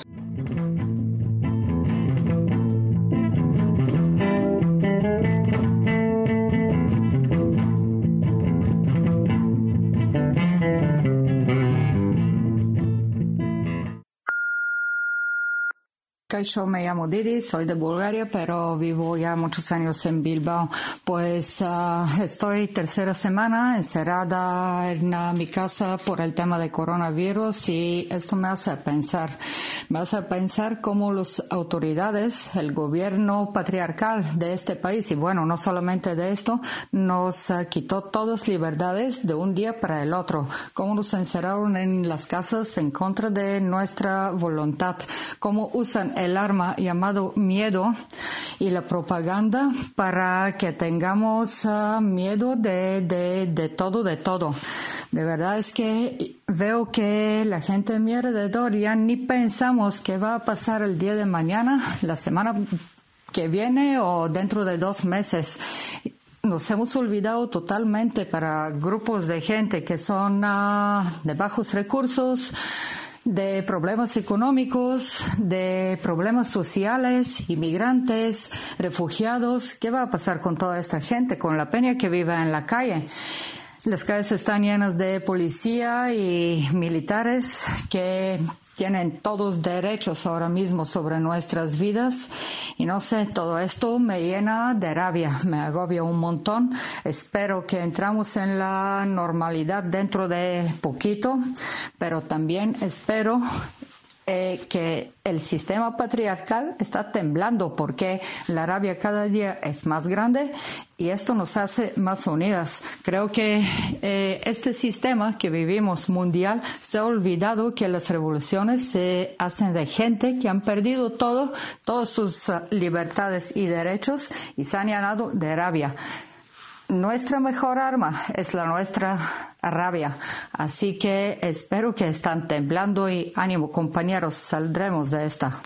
Yo me llamo Didi, soy de Bulgaria, pero vivo ya muchos años en Bilbao. Pues uh, estoy tercera semana encerrada en uh, mi casa por el tema de coronavirus y esto me hace pensar, me hace pensar cómo las autoridades, el gobierno patriarcal de este país, y bueno, no solamente de esto, nos uh, quitó todas libertades de un día para el otro, cómo nos encerraron en las casas en contra de nuestra voluntad, cómo usan el arma llamado miedo y la propaganda para que tengamos uh, miedo de, de, de todo, de todo. De verdad es que veo que la gente a mi alrededor ya ni pensamos qué va a pasar el día de mañana, la semana que viene o dentro de dos meses. Nos hemos olvidado totalmente para grupos de gente que son uh, de bajos recursos, de problemas económicos, de problemas sociales, inmigrantes, refugiados. ¿Qué va a pasar con toda esta gente, con la peña que vive en la calle? Las calles están llenas de policía y militares que tienen todos derechos ahora mismo sobre nuestras vidas y no sé, todo esto me llena de rabia, me agobia un montón. Espero que entramos en la normalidad dentro de poquito, pero también espero Eh, que el sistema patriarcal está temblando porque la rabia cada día es más grande y esto nos hace más unidas. Creo que eh, este sistema que vivimos mundial se ha olvidado que las revoluciones se hacen de gente que han perdido todo, todas sus uh, libertades y derechos y se han llenado de rabia. Nuestra mejor arma es la nuestra rabia, así que espero que están temblando y ánimo compañeros, saldremos de esta.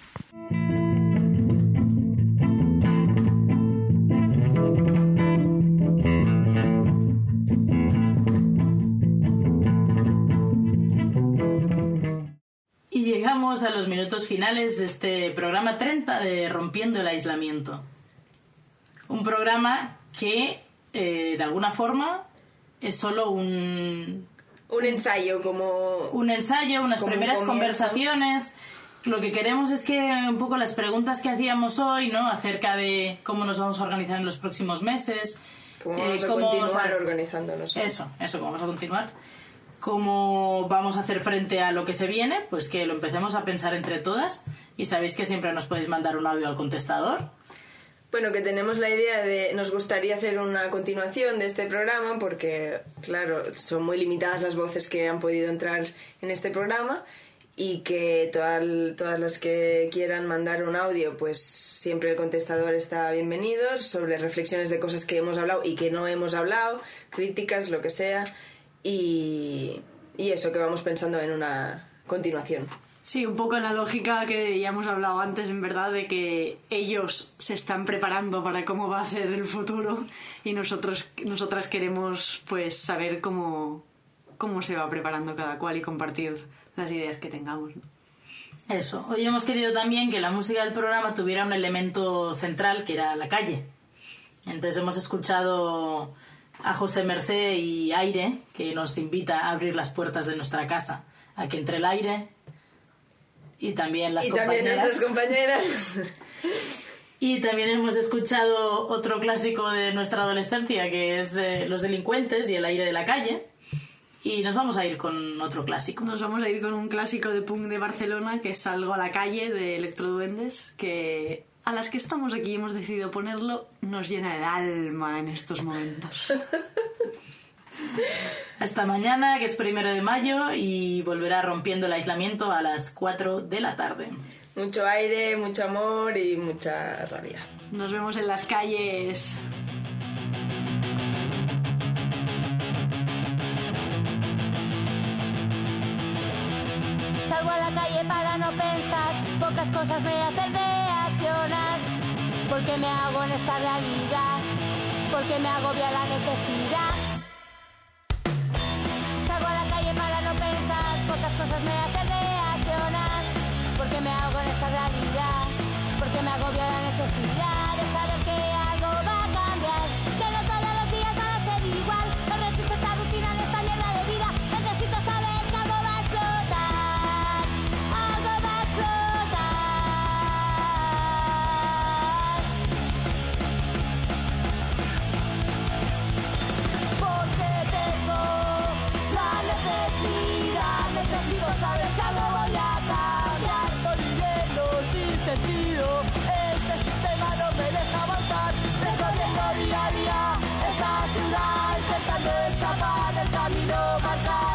Y llegamos a los minutos finales de este programa treinta de Rompiendo el Aislamiento. Un programa que Eh, de alguna forma es solo un un ensayo como un ensayo unas como primeras un conversaciones. Lo que queremos es que un poco las preguntas que hacíamos hoy, ¿no?, acerca de cómo nos vamos a organizar en los próximos meses, cómo vamos eh, a cómo continuar vamos a, organizándonos, eso eso cómo vamos a continuar, cómo vamos a hacer frente a lo que se viene, pues que lo empecemos a pensar entre todas. Y sabéis que siempre nos podéis mandar un audio al contestador. Bueno, que tenemos la idea de... Nos gustaría hacer una continuación de este programa porque, claro, son muy limitadas las voces que han podido entrar en este programa y que todas, todas las que quieran mandar un audio, pues siempre el contestador está bienvenido, sobre reflexiones de cosas que hemos hablado y que no hemos hablado, críticas, lo que sea, y, y eso, que vamos pensando en una continuación. Sí, un poco en la lógica que ya hemos hablado antes, en verdad, de que ellos se están preparando para cómo va a ser el futuro y nosotros nosotras queremos pues saber cómo, cómo se va preparando cada cual y compartir las ideas que tengamos, ¿no? Eso. Hoy hemos querido también que la música del programa tuviera un elemento central, que era la calle. Entonces hemos escuchado a José Mercé y Aire, que nos invita a abrir las puertas de nuestra casa, a que entre el aire... Y también las y compañeras. también nuestras compañeras. Y también hemos escuchado otro clásico de nuestra adolescencia, que es eh, Los delincuentes y El aire de la calle. Y nos vamos a ir con otro clásico. Nos vamos a ir con un clásico de punk de Barcelona, que es Salgo a la calle, de Electroduendes, que a las que estamos aquí hemos decidido ponerlo, nos llena el alma en estos momentos. Hasta mañana, que es primero de mayo, y volverá Rompiendo el Aislamiento a las cuatro de la tarde. Mucho aire, mucho amor y mucha rabia. Nos vemos en las calles. Salgo a la calle para no pensar, pocas cosas me hacen reaccionar. Porque me hago en esta realidad, porque me agobia la necesidad. Salgo a la calle para no pensar, pocas cosas me hacen reaccionar. Porque me hago en esta realidad, porque me agobia la necesidad de saber que algo va a cambiar, que no todos los días van a ser igual. No resisto esta rutina en esta mierda de vida, necesito saber que algo va a explotar, algo va a explotar. camino marcado.